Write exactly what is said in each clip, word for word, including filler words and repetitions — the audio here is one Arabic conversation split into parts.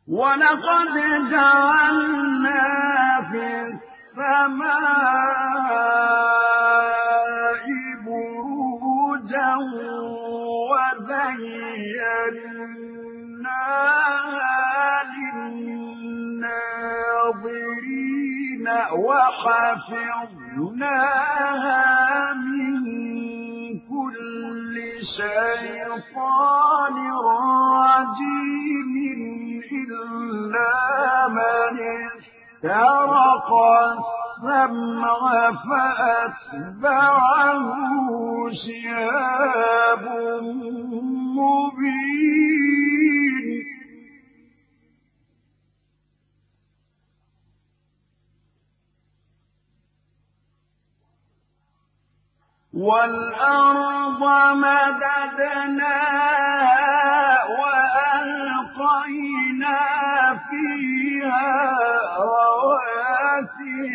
ولقد جعلنا في السماء بروجا وزيناها للناظرين وحفظناها من كل شيطان رجيم إلا من استرق السمع فأتبعه شهاب مبين والأرض مددناها وألقينا فيها رواسي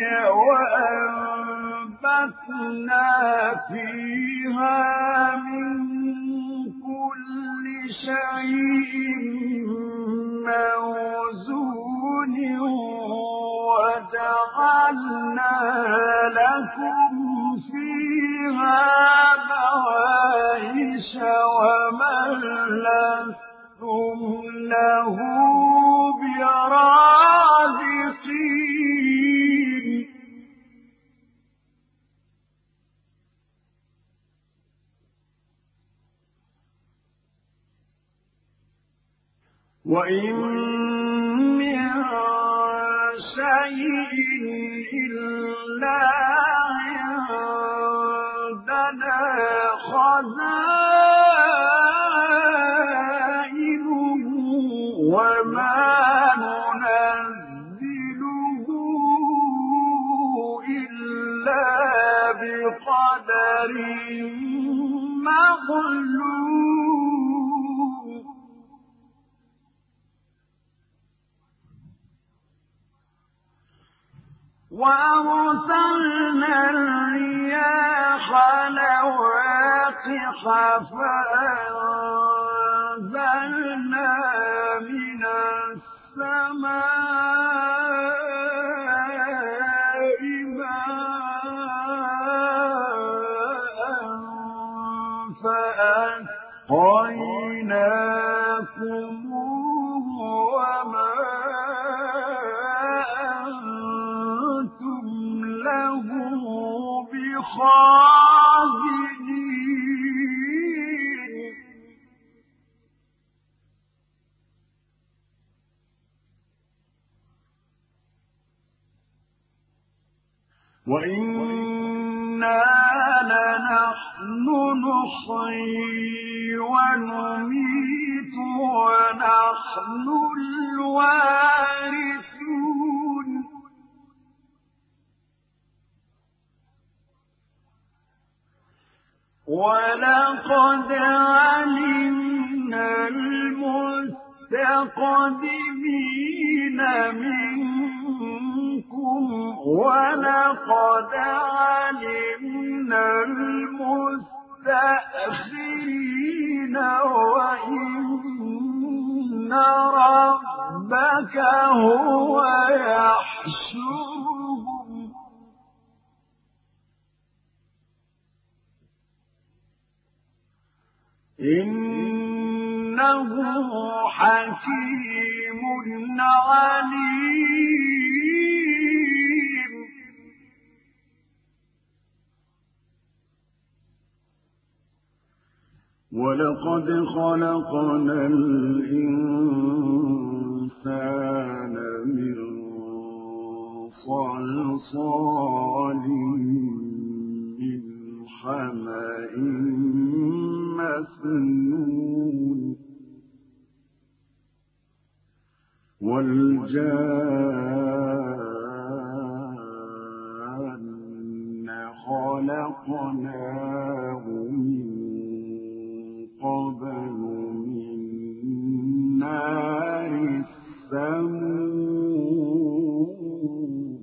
وأنبتنا فيها من كل شيء موزون وجعلنا لكم فيها معايش ومن لستم له برازقين وإن من شيء إلا عندنا خزائنه وما ننزله إلا بقدر معلوم وأرسلنا الرياح لواقح فأنزلنا من السماء ماء فأسقيناكموه وما له بخازنين وإنا لنحن نحيي ونميت ونحن الوارثون ولقد علمنا المستقدمين منكم ولقد علمنا المستأخرين وإن ربك هو يحشرهم إنه حكيم عليم ولقد خلقنا الإنسان من صلصال من حمأ مسنون والجان خلقناه من قبل من نار السموم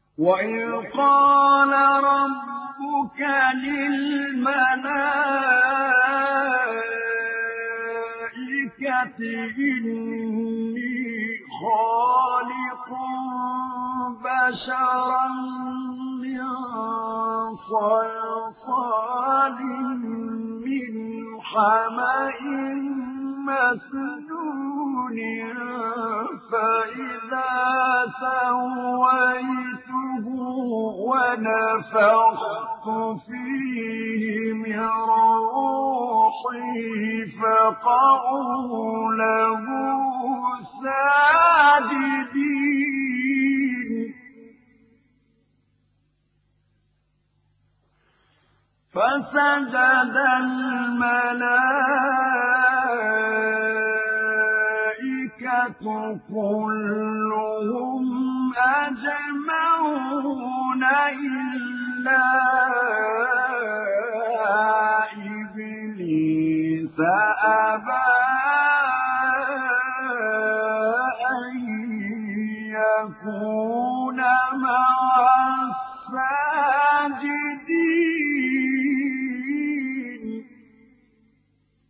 وإذ قال ربك للملائكة إني خالق بشرا من صلصال من حمأ مسنون فإذا سويته ونفخت فيه من روحي فقعوا له ساجدين فسجد الملائكة كلهم أجمعون إلا إبليس أبى أن يكون مع الساجدين